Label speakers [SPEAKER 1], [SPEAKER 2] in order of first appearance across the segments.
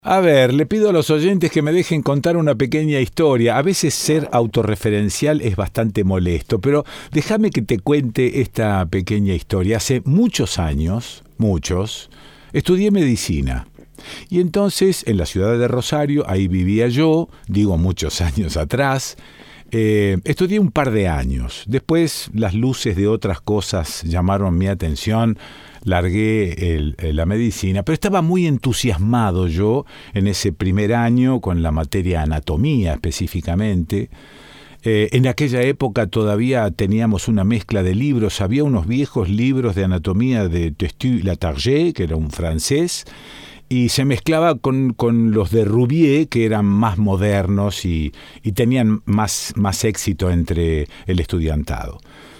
[SPEAKER 1] A ver, le pido a los oyentes que me dejen contar una pequeña historia. A veces ser autorreferencial es bastante molesto, pero déjame que te cuente esta pequeña historia. Hace muchos años, estudié medicina. Y entonces, en la ciudad de Rosario, ahí vivía yo, digo muchos años atrás, estudié un par de años. Después, las luces de otras cosas llamaron mi atención. Largué la medicina, pero estaba muy entusiasmado yo en ese primer año con la materia anatomía específicamente. En aquella época todavía teníamos una mezcla de libros. Había unos viejos libros de anatomía de Testu-Latarjet, que era un francés, y se mezclaba con los de Rouvier, que eran más modernos y tenían más éxito entre el estudiantado.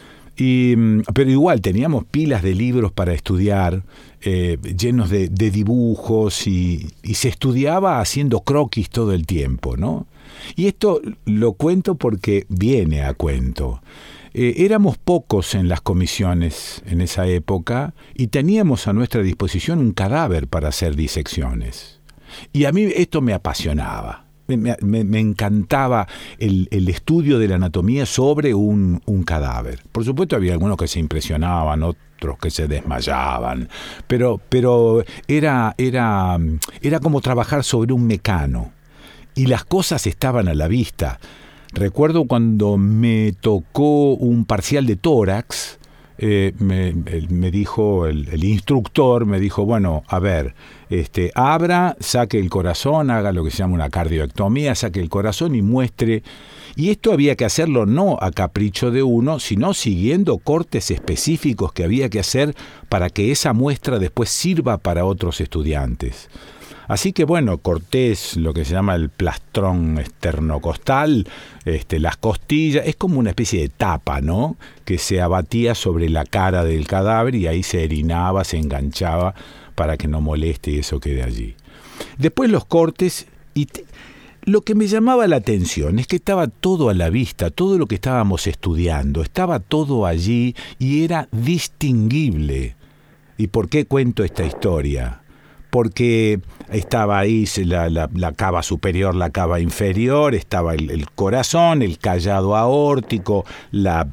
[SPEAKER 1] Pero igual teníamos pilas de libros para estudiar, llenos de dibujos, y se estudiaba haciendo croquis todo el tiempo, ¿no? Y esto lo cuento porque viene a cuento. Éramos pocos en las comisiones en esa época y teníamos a nuestra disposición un cadáver para hacer disecciones. Y a mí esto me apasionaba. Me encantaba el estudio de la anatomía sobre un cadáver. Por supuesto había algunos que se impresionaban, otros que se desmayaban, pero era como trabajar sobre un mecano y las cosas estaban a la vista. Recuerdo cuando me tocó un parcial de tórax, me dijo el instructor, me dijo, bueno, a ver, abra, saque el corazón, haga lo que se llama una cardioectomía, saque el corazón y muestre. Y esto había que hacerlo no a capricho de uno, sino siguiendo cortes específicos que había que hacer para que esa muestra después sirva para otros estudiantes. Así que bueno, corté lo que se llama el plastrón esternocostal, las costillas, es como una especie de tapa, ¿no? Que se abatía sobre la cara del cadáver y ahí se erinaba, se enganchaba para que no moleste y eso quede allí. Después los cortes y lo que me llamaba la atención es que estaba todo a la vista, todo lo que estábamos estudiando, estaba todo allí y era distinguible. ¿Y por qué cuento esta historia? Porque estaba ahí la cava superior, la cava inferior, estaba el corazón, el callado aórtico, la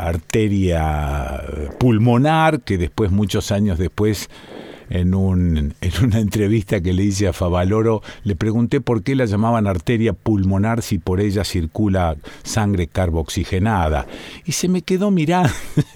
[SPEAKER 1] arteria pulmonar, que después, muchos años después, en una entrevista que le hice a Favaloro, le pregunté por qué la llamaban arteria pulmonar si por ella circula sangre carboxigenada. Y se me quedó mirando,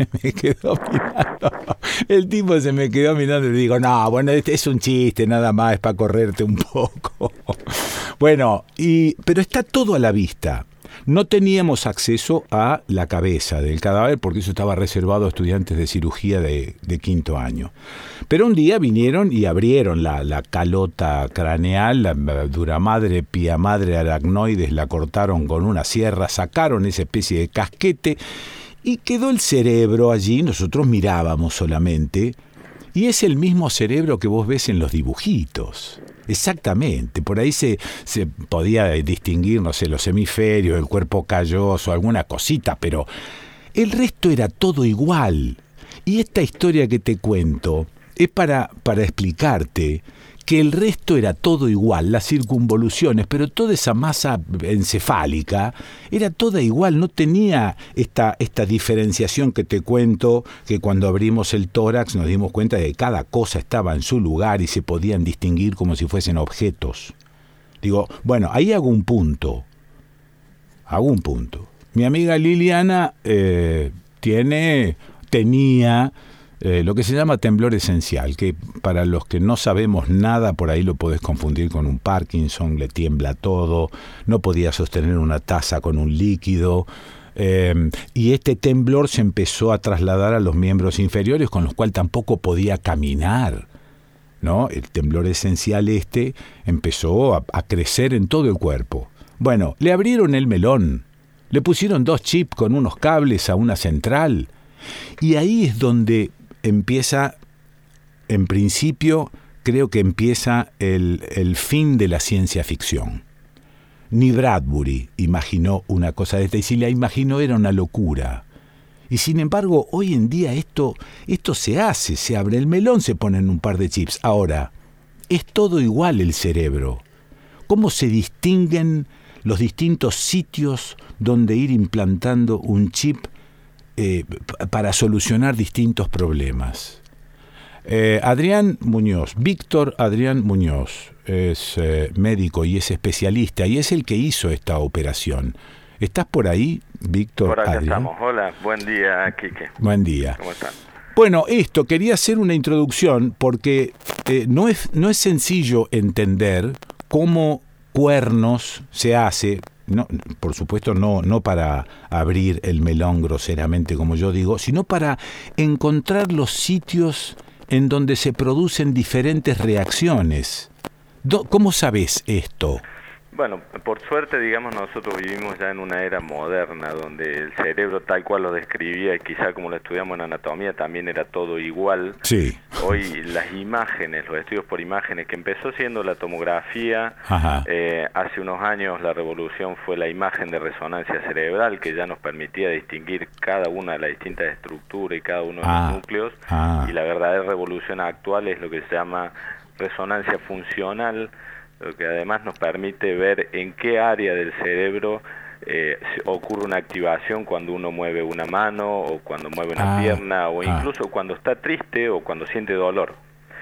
[SPEAKER 1] El tipo se me quedó mirando y le digo, no, bueno, es un chiste, nada más, es para correrte un poco. Bueno, pero está todo a la vista. No teníamos acceso a la cabeza del cadáver porque eso estaba reservado a estudiantes de cirugía de quinto año. Pero un día vinieron y abrieron la calota craneal, la duramadre, piamadre, aracnoides, la cortaron con una sierra, sacaron esa especie de casquete y quedó el cerebro allí. Nosotros mirábamos solamente y es el mismo cerebro que vos ves en los dibujitos. Exactamente, por ahí se podía distinguir, no sé, los hemisferios, el cuerpo calloso, alguna cosita, pero el resto era todo igual. Y esta historia que te cuento es para explicarte que el resto era todo igual, las circunvoluciones, pero toda esa masa encefálica era toda igual, no tenía esta diferenciación que te cuento, que cuando abrimos el tórax nos dimos cuenta de que cada cosa estaba en su lugar y se podían distinguir como si fuesen objetos. Digo, bueno, ahí hago un punto. Mi amiga Liliana tenía lo que se llama temblor esencial, que para los que no sabemos nada, por ahí lo podés confundir con un Parkinson, le tiembla todo, no podía sostener una taza con un líquido, y este temblor se empezó a trasladar a los miembros inferiores, con los cuales tampoco podía caminar, ¿no? El temblor esencial empezó a crecer en todo el cuerpo. Bueno, le abrieron el melón, le pusieron 2 chips con unos cables a una central, y ahí es donde empieza, en principio, creo que empieza el fin de la ciencia ficción. Ni Bradbury imaginó una cosa de esta, y si la imaginó era una locura. Y sin embargo, hoy en día esto se hace, se abre el melón, se ponen un par de chips. Ahora, es todo igual el cerebro. ¿Cómo se distinguen los distintos sitios donde ir implantando un chip para solucionar distintos problemas? Adrián Muñoz, Víctor Adrián Muñoz, es médico y es especialista y es el que hizo esta operación. ¿Estás por ahí, Víctor?
[SPEAKER 2] Por acá
[SPEAKER 1] Adrián?
[SPEAKER 2] estamos. Hola, buen día, Quique.
[SPEAKER 1] Buen día.
[SPEAKER 2] ¿Cómo están?
[SPEAKER 1] Bueno, quería hacer una introducción porque no es sencillo entender cómo cuernos se hace, no, por supuesto no para abrir el melón groseramente como yo digo, sino para encontrar los sitios en donde se producen diferentes reacciones. ¿Cómo sabes esto?
[SPEAKER 2] Bueno, por suerte, digamos, nosotros vivimos ya en una era moderna, donde el cerebro tal cual lo describía, y quizá como lo estudiamos en anatomía, también era todo igual.
[SPEAKER 1] Sí.
[SPEAKER 2] Hoy las imágenes, los estudios por imágenes, que empezó siendo la tomografía, hace unos años la revolución fue la imagen de resonancia cerebral, que ya nos permitía distinguir cada una de las distintas estructuras y cada uno de los núcleos, y la verdadera revolución actual es lo que se llama resonancia funcional, lo que además nos permite ver en qué área del cerebro ocurre una activación cuando uno mueve una mano o cuando mueve una pierna o incluso cuando está triste o cuando siente dolor.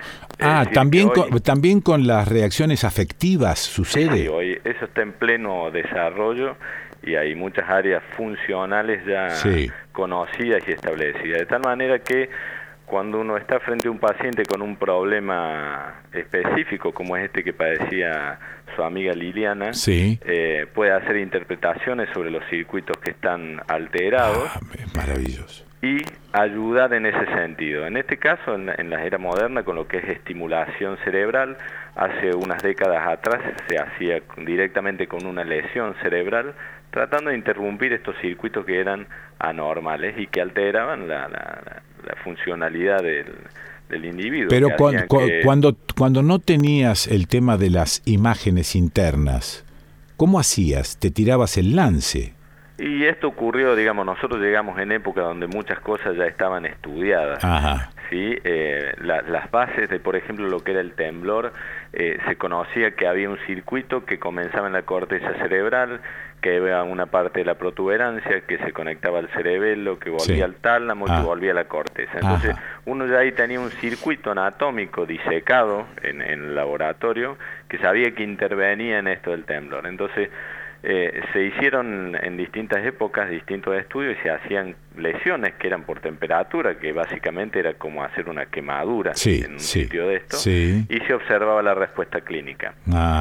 [SPEAKER 1] También con las reacciones afectivas sucede.
[SPEAKER 2] Sí, hoy eso está en pleno desarrollo y hay muchas áreas funcionales ya conocidas y establecidas, de tal manera que cuando uno está frente a un paciente con un problema específico, como es este que padecía su amiga Liliana, puede hacer interpretaciones sobre los circuitos que están alterados.
[SPEAKER 1] Maravilloso.
[SPEAKER 2] Y ayudar en ese sentido. En este caso, en la era moderna, con lo que es estimulación cerebral, hace unas décadas atrás se hacía directamente con una lesión cerebral, tratando de interrumpir estos circuitos que eran anormales y que alteraban la funcionalidad del individuo.
[SPEAKER 1] Pero cuando no tenías el tema de las imágenes internas, ¿cómo hacías? ¿Te tirabas el lance?
[SPEAKER 2] Y esto ocurrió, digamos, nosotros llegamos en época donde muchas cosas ya estaban estudiadas. ¿Sí? Las bases de, por ejemplo, lo que era el temblor, se conocía que había un circuito que comenzaba en la corteza cerebral, que había una parte de la protuberancia que se conectaba al cerebelo, que volvía al tálamo y que volvía a la corteza. Entonces, uno ya ahí tenía un circuito anatómico disecado en el laboratorio que sabía que intervenía en esto del temblor. Entonces, se hicieron en distintas épocas distintos estudios y se hacían lesiones que eran por temperatura, que básicamente era como hacer una quemadura en un sitio de esto, y se observaba la respuesta clínica.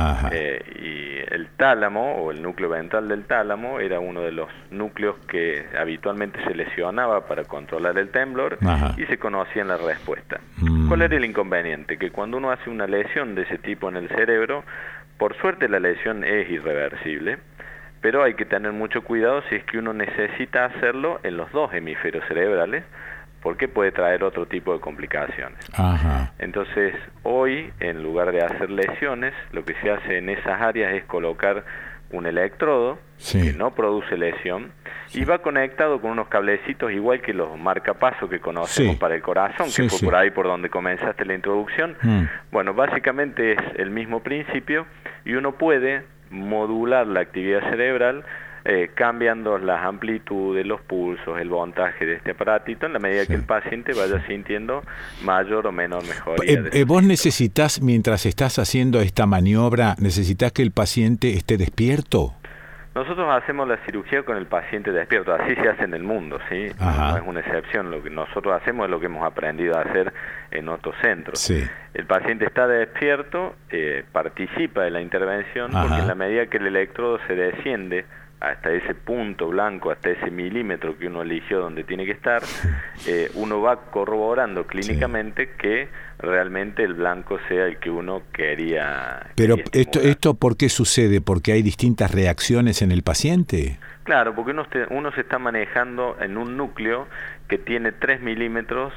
[SPEAKER 2] Y el tálamo, o el núcleo ventral del tálamo, era uno de los núcleos que habitualmente se lesionaba para controlar el temblor, y se conocía la respuesta. ¿Cuál era el inconveniente? Que cuando uno hace una lesión de ese tipo en el cerebro, por suerte la lesión es irreversible, pero hay que tener mucho cuidado si es que uno necesita hacerlo en los dos hemisferios cerebrales, porque puede traer otro tipo de complicaciones. Entonces, hoy, en lugar de hacer lesiones, lo que se hace en esas áreas es colocar un electrodo que no produce lesión y va conectado con unos cablecitos igual que los marcapasos que conocemos para el corazón, que fue por ahí por donde comenzaste la introducción. Bueno, básicamente es el mismo principio y uno puede modular la actividad cerebral cambiando las amplitudes, los pulsos, el voltaje de este aparatito en la medida que el paciente vaya sintiendo mayor o menor mejoría.
[SPEAKER 1] Vos necesitas, mientras estás haciendo esta maniobra, ¿necesitas que el paciente esté despierto?
[SPEAKER 2] Nosotros hacemos la cirugía con el paciente despierto, así se hace en el mundo, ¿sí? No es una excepción, lo que nosotros hacemos es lo que hemos aprendido a hacer en otros centros. El paciente está despierto, participa de la intervención, porque en la medida que el electrodo se desciende hasta ese punto blanco, hasta ese milímetro que uno eligió donde tiene que estar, uno va corroborando clínicamente que realmente el blanco sea el que uno quería.
[SPEAKER 1] Pero esto ¿por qué sucede? ¿Porque hay distintas reacciones en el paciente?
[SPEAKER 2] Claro, porque uno se está manejando en un núcleo que tiene 3 milímetros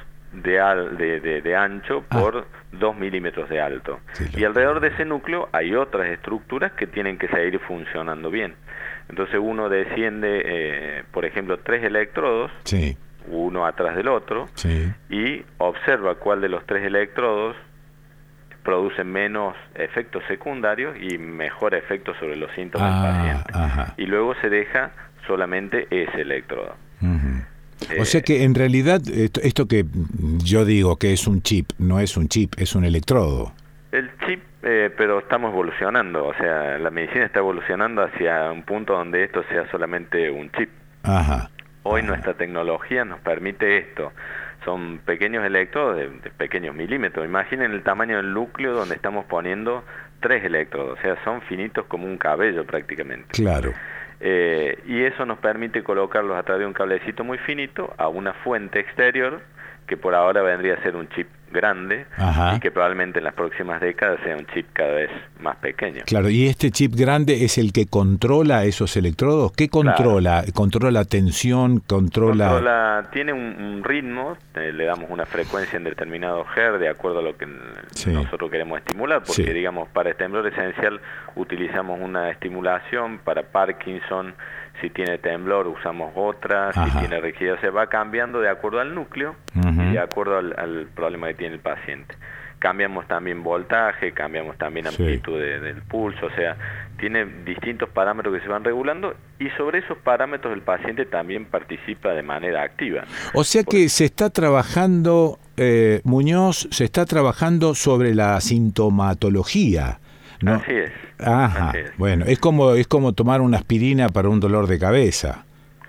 [SPEAKER 2] de ancho por 2 milímetros de alto. Y alrededor de ese núcleo hay otras estructuras que tienen que seguir funcionando bien. Entonces uno desciende, por ejemplo, 3 electrodos, uno atrás del otro, y observa cuál de los 3 electrodos produce menos efectos secundarios y mejor efecto sobre los síntomas del paciente.
[SPEAKER 1] Ajá.
[SPEAKER 2] Y luego se deja solamente ese electrodo.
[SPEAKER 1] O sea que en realidad esto que yo digo que es un chip, no es un chip, es un electrodo.
[SPEAKER 2] El chip, pero estamos evolucionando, o sea, la medicina está evolucionando hacia un punto donde esto sea solamente un chip.
[SPEAKER 1] Ajá.
[SPEAKER 2] Hoy nuestra tecnología nos permite esto. Son pequeños electrodos de pequeños milímetros. Imaginen el tamaño del núcleo donde estamos poniendo 3 electrodos, o sea, son finitos como un cabello prácticamente.
[SPEAKER 1] Claro.
[SPEAKER 2] Y eso nos permite colocarlos a través de un cablecito muy finito a una fuente exterior que por ahora vendría a ser un chip grande. Ajá. Y que probablemente en las próximas décadas sea un chip cada vez más pequeño.
[SPEAKER 1] Claro, y este chip grande es el que controla esos electrodos. ¿Qué controla? Claro. ¿Controla tensión?
[SPEAKER 2] Tiene un ritmo, le damos una frecuencia en determinado hertz de acuerdo a lo que nosotros queremos estimular, porque digamos para el temblor esencial utilizamos una estimulación, para Parkinson si tiene temblor usamos otra, si tiene rigidez, se va cambiando de acuerdo al núcleo y de acuerdo al problema que tiene el paciente. Cambiamos también voltaje, cambiamos también amplitud del pulso, o sea, tiene distintos parámetros que se van regulando y sobre esos parámetros el paciente también participa de manera activa.
[SPEAKER 1] O sea que se está trabajando, Muñoz, se está trabajando sobre la sintomatología, ¿no?
[SPEAKER 2] Así es.
[SPEAKER 1] Ajá,
[SPEAKER 2] así es.
[SPEAKER 1] Bueno, es como tomar una aspirina para un dolor de cabeza.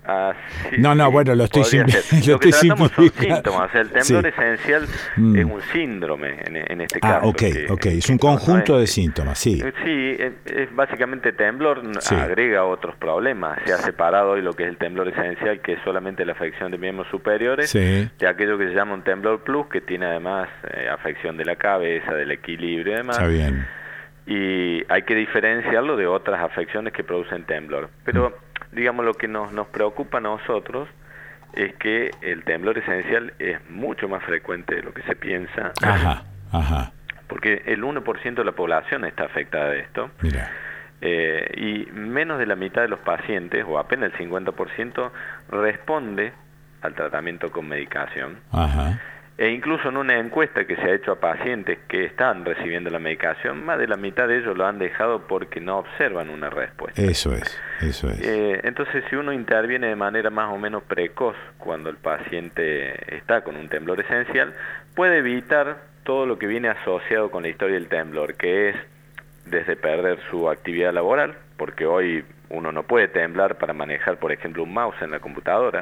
[SPEAKER 1] Bueno, lo estoy simplificando.
[SPEAKER 2] Lo que tratamos son síntomas, o sea, el temblor esencial es un síndrome en este caso.
[SPEAKER 1] Ok, es un conjunto de síntomas, sí.
[SPEAKER 2] Sí, es básicamente temblor, agrega otros problemas. Se ha separado hoy lo que es el temblor esencial, que es solamente la afección de miembros superiores, de aquello que se llama un temblor plus, que tiene además afección de la cabeza, del equilibrio y demás.
[SPEAKER 1] Está bien.
[SPEAKER 2] Y hay que diferenciarlo de otras afecciones que producen temblor. Pero digamos, lo que nos preocupa a nosotros es que el temblor esencial es mucho más frecuente de lo que se piensa. Porque el 1% de la población está afectada de esto.
[SPEAKER 1] Mira.
[SPEAKER 2] Y menos de la mitad de los pacientes, o apenas el 50%, responde al tratamiento con medicación. E incluso en una encuesta que se ha hecho a pacientes que están recibiendo la medicación, más de la mitad de ellos lo han dejado porque no observan una respuesta.
[SPEAKER 1] Eso es.
[SPEAKER 2] Entonces, si uno interviene de manera más o menos precoz cuando el paciente está con un temblor esencial, puede evitar todo lo que viene asociado con la historia del temblor, que es desde perder su actividad laboral, porque hoy uno no puede temblar para manejar, por ejemplo, un mouse en la computadora,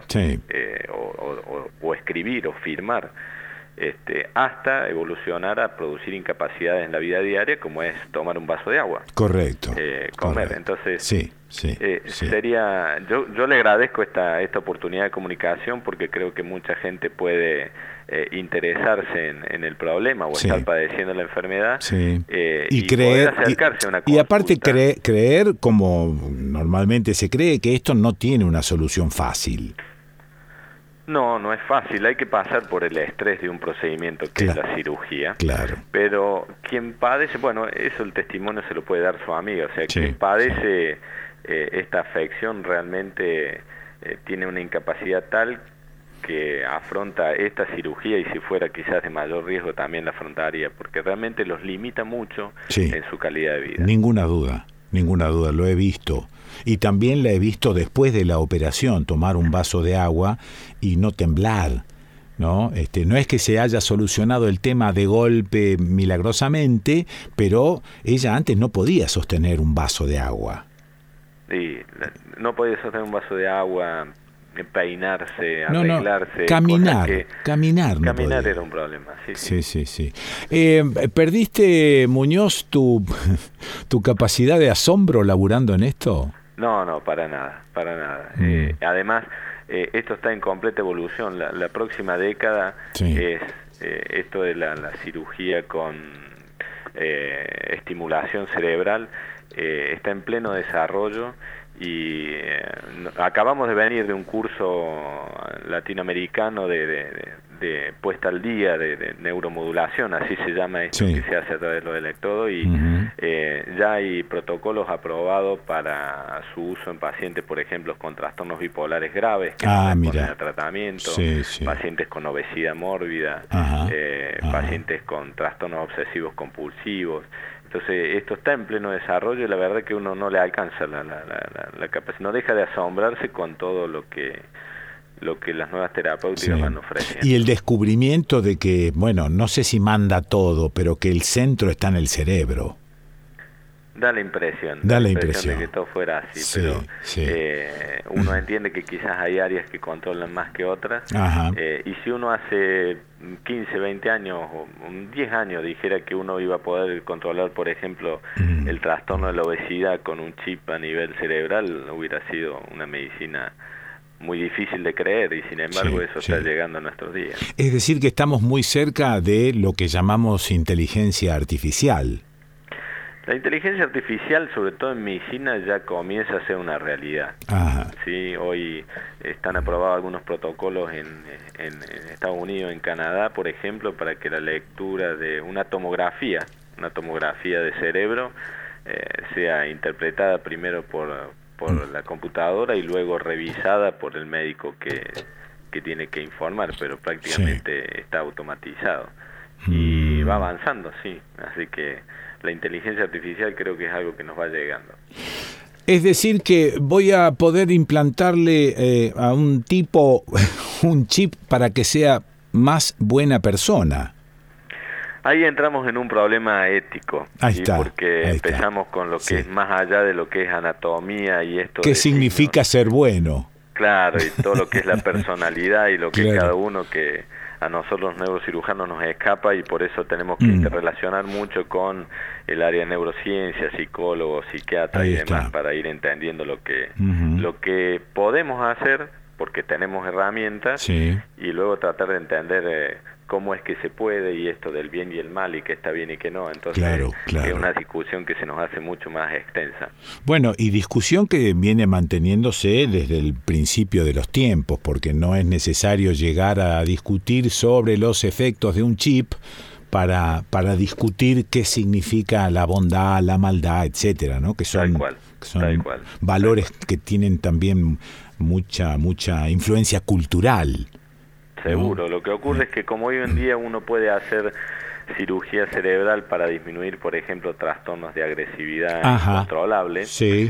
[SPEAKER 2] o escribir o firmar. Hasta evolucionar a producir incapacidades en la vida diaria, como es tomar un vaso de agua.
[SPEAKER 1] Correcto.
[SPEAKER 2] Comer.
[SPEAKER 1] Correcto.
[SPEAKER 2] Entonces, sería, yo le agradezco esta oportunidad de comunicación, porque creo que mucha gente puede interesarse en el problema o estar padeciendo la enfermedad
[SPEAKER 1] y creer,
[SPEAKER 2] poder acercarse a una consulta.
[SPEAKER 1] Y aparte creer, como normalmente se cree, que esto no tiene una solución fácil.
[SPEAKER 2] No es fácil, hay que pasar por el estrés de un procedimiento que es la cirugía.
[SPEAKER 1] Claro.
[SPEAKER 2] Pero quien padece, bueno, eso el testimonio se lo puede dar su amiga, o sea, quien padece esta afección realmente tiene una incapacidad tal que afronta esta cirugía, y si fuera quizás de mayor riesgo también la afrontaría, porque realmente los limita mucho en su calidad de vida. Ninguna duda,
[SPEAKER 1] lo he visto. Y también la he visto después de la operación, tomar un vaso de agua y no temblar, ¿no? No es que se haya solucionado el tema de golpe milagrosamente, pero ella antes no podía sostener un vaso de agua.
[SPEAKER 2] Sí, no podía sostener un vaso de agua, peinarse, arreglarse.
[SPEAKER 1] Caminar
[SPEAKER 2] era un problema.
[SPEAKER 1] Sí. ¿Perdiste, Muñoz, tu capacidad de asombro laburando en esto?
[SPEAKER 2] No, para nada. Además, esto está en completa evolución. La próxima década es esto de la cirugía con estimulación cerebral, está en pleno desarrollo, y acabamos de venir de un curso latinoamericano de puesta al día de neuromodulación, así se llama esto, que se hace a través de los electrodos, y ya hay protocolos aprobados para su uso en pacientes, por ejemplo, con trastornos bipolares graves que no responden a tratamiento, pacientes con obesidad mórbida, pacientes con trastornos obsesivos compulsivos. Entonces, esto está en pleno desarrollo y la verdad que uno no le alcanza la capacidad, no deja de asombrarse con todo lo que las nuevas terapéuticas van ofreciendo.
[SPEAKER 1] Y el descubrimiento de que, bueno, no sé si manda todo, pero que el centro está en el cerebro.
[SPEAKER 2] Da la impresión de que todo fuera así, pero uno entiende que quizás hay áreas que controlan más que otras, y si uno hace 15, 20 años o 10 años dijera que uno iba a poder controlar, por ejemplo, el trastorno de la obesidad con un chip a nivel cerebral, hubiera sido una medicina muy difícil de creer, y sin embargo eso está llegando a nuestros días.
[SPEAKER 1] Es decir, que estamos muy cerca de lo que llamamos inteligencia artificial.
[SPEAKER 2] La inteligencia artificial, sobre todo en medicina, ya comienza a ser una realidad. Sí, hoy están aprobados algunos protocolos en Estados Unidos, en Canadá, por ejemplo, para que la lectura de una tomografía de cerebro, sea interpretada primero por la computadora y luego revisada por el médico que tiene que informar, pero prácticamente está automatizado. Y va avanzando, así que la inteligencia artificial creo que es algo que nos va llegando.
[SPEAKER 1] Es decir, que voy a poder implantarle a un tipo un chip para que sea más buena persona.
[SPEAKER 2] Ahí entramos en un problema ético, porque empezamos con lo que es más allá de lo que es anatomía y esto.
[SPEAKER 1] ¿Qué significa ser bueno?
[SPEAKER 2] Claro, y todo lo que es la personalidad y lo que cada uno, que a nosotros los neurocirujanos nos escapa, y por eso tenemos que interrelacionar mucho con el área de neurociencia, psicólogos, psiquiatras y demás, para ir entendiendo lo que podemos hacer, porque tenemos herramientas, y luego tratar de entender cómo es que se puede, y esto del bien y el mal, y que está bien y que no. Entonces es una discusión que se nos hace mucho más extensa.
[SPEAKER 1] Bueno, y discusión que viene manteniéndose desde el principio de los tiempos, porque no es necesario llegar a discutir sobre los efectos de un chip para discutir qué significa la bondad, la maldad, etcétera, ¿no? Que son valores que tienen también mucha influencia cultural.
[SPEAKER 2] Seguro, lo que ocurre es que como hoy en día uno puede hacer cirugía cerebral para disminuir, por ejemplo, trastornos de agresividad incontrolable,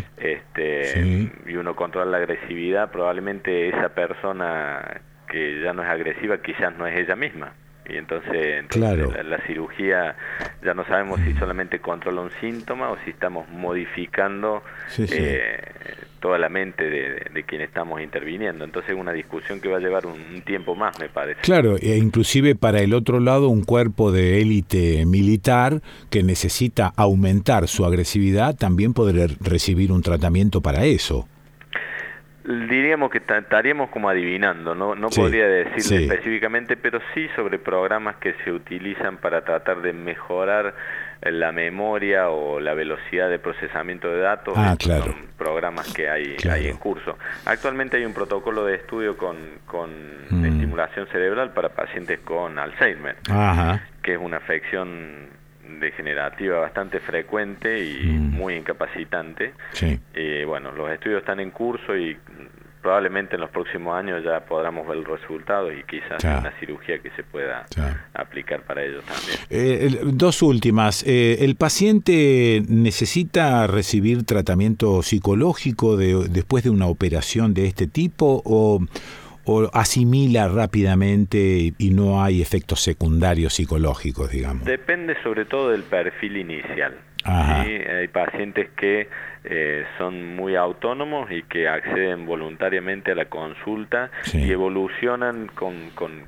[SPEAKER 2] y uno controla la agresividad, probablemente esa persona que ya no es agresiva quizás no es ella misma. Y entonces la cirugía ya no sabemos si solamente controla un síntoma o si estamos modificando toda la mente de quien estamos interviniendo. Entonces es una discusión que va a llevar un tiempo más, me parece.
[SPEAKER 1] Claro, e inclusive para el otro lado, un cuerpo de élite militar que necesita aumentar su agresividad también podría recibir un tratamiento para eso.
[SPEAKER 2] Diríamos que estaríamos como adivinando, no podría decirle específicamente, pero sí sobre programas que se utilizan para tratar de mejorar la memoria o la velocidad de procesamiento de datos. Son programas que hay en curso. Actualmente hay un protocolo de estudio con estimulación cerebral para pacientes con Alzheimer, que es una afección degenerativa bastante frecuente y muy incapacitante. Bueno, los estudios están en curso y probablemente en los próximos años ya podamos ver los resultados y quizás una cirugía que se pueda aplicar para ellos también.
[SPEAKER 1] Dos últimas. ¿El paciente necesita recibir tratamiento psicológico después de una operación de este tipo o asimila rápidamente y no hay efectos secundarios psicológicos, digamos?
[SPEAKER 2] Depende sobre todo del perfil inicial. Hay pacientes que son muy autónomos y que acceden voluntariamente a la consulta y evolucionan con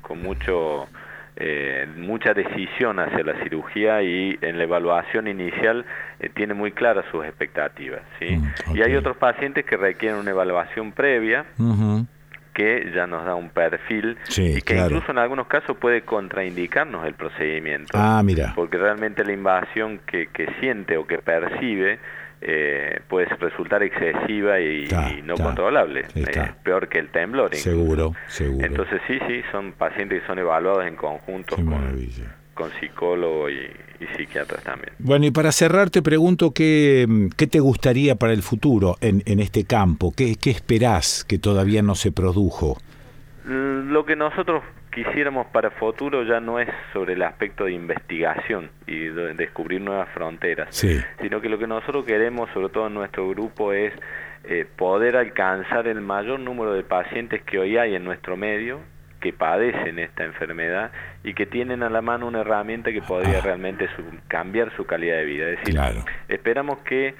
[SPEAKER 2] mucha decisión hacia la cirugía, y en la evaluación inicial tiene muy claras sus expectativas. Y hay otros pacientes que requieren una evaluación previa, que ya nos da un perfil y que incluso en algunos casos puede contraindicarnos el procedimiento, porque realmente la invasión que siente o que percibe puede resultar excesiva y no controlable, peor que el temblor incluso.
[SPEAKER 1] Seguro.
[SPEAKER 2] Entonces sí, son pacientes que son evaluados en conjunto con psicólogos y psiquiatras también.
[SPEAKER 1] Bueno, y para cerrar te pregunto qué te gustaría para el futuro en este campo, qué esperás que todavía no se produjo.
[SPEAKER 2] Lo que nosotros quisiéramos para futuro ya no es sobre el aspecto de investigación y de descubrir nuevas fronteras, sino que lo que nosotros queremos, sobre todo en nuestro grupo, es poder alcanzar el mayor número de pacientes que hoy hay en nuestro medio, que padecen esta enfermedad y que tienen a la mano una herramienta que podría realmente cambiar su calidad de vida. Es decir, esperamos que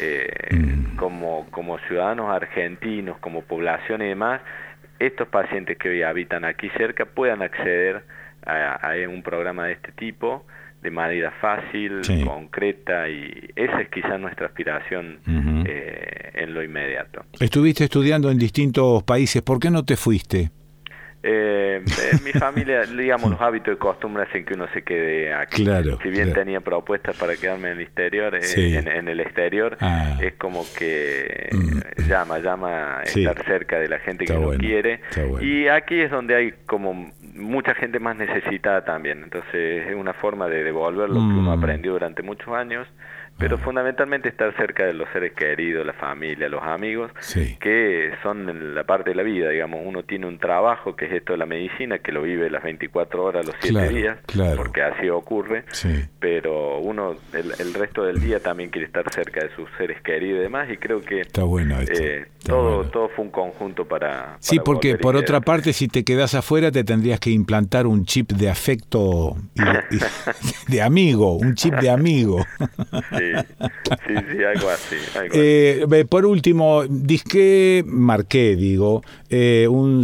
[SPEAKER 2] como ciudadanos argentinos, como población y demás, estos pacientes que hoy habitan aquí cerca puedan acceder a un programa de este tipo de manera fácil, concreta, y esa es quizás nuestra aspiración en lo inmediato.
[SPEAKER 1] Estuviste estudiando en distintos países, ¿por qué no te fuiste?
[SPEAKER 2] Mi familia, digamos, los hábitos y costumbres hacen que uno se quede aquí. Si bien tenía propuestas para quedarme en el exterior, en el exterior, es como que llama estar cerca de la gente que uno quiere. Y aquí es donde hay como mucha gente más necesitada también. Entonces es una forma de devolver lo que uno aprendió durante muchos años, pero fundamentalmente estar cerca de los seres queridos, la familia, los amigos, que son la parte de la vida, digamos. Uno tiene un trabajo que es esto de la medicina, que lo vive las 24 horas, los 7 días, porque así ocurre, pero uno el resto del día también quiere estar cerca de sus seres queridos y demás, y creo que todo fue un conjunto para
[SPEAKER 1] porque por otra parte, si te quedás afuera, te tendrías que implantar un chip de afecto y de amigo, un chip de amigo.
[SPEAKER 2] Sí, algo así.
[SPEAKER 1] Por último, marqué, un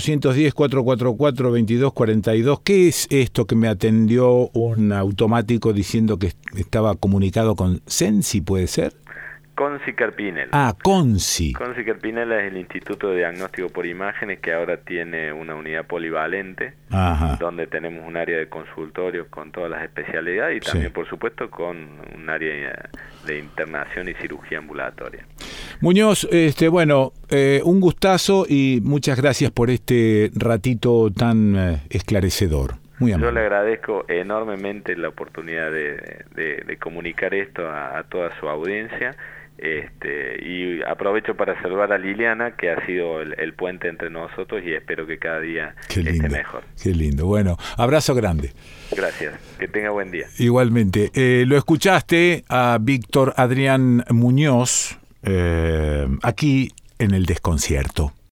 [SPEAKER 1] 0810-444-2242. ¿Qué es esto que me atendió un automático diciendo que estaba comunicado con Sensi, puede ser?
[SPEAKER 2] Conci Carpinel.
[SPEAKER 1] Conci.
[SPEAKER 2] Conci Carpinel es el Instituto de Diagnóstico por Imágenes, que ahora tiene una unidad polivalente, donde tenemos un área de consultorios con todas las especialidades y también, por supuesto, con un área de internación y cirugía ambulatoria.
[SPEAKER 1] Muñoz, un gustazo y muchas gracias por este ratito tan esclarecedor. Muy amable.
[SPEAKER 2] Yo le agradezco enormemente la oportunidad de comunicar esto a toda su audiencia. Y aprovecho para saludar a Liliana, que ha sido el puente entre nosotros, y espero que cada día esté mejor.
[SPEAKER 1] Qué lindo. Bueno, abrazo grande.
[SPEAKER 2] Gracias, que tenga buen día.
[SPEAKER 1] Igualmente. Lo escuchaste a Víctor Adrián Muñoz aquí en El Desconcierto.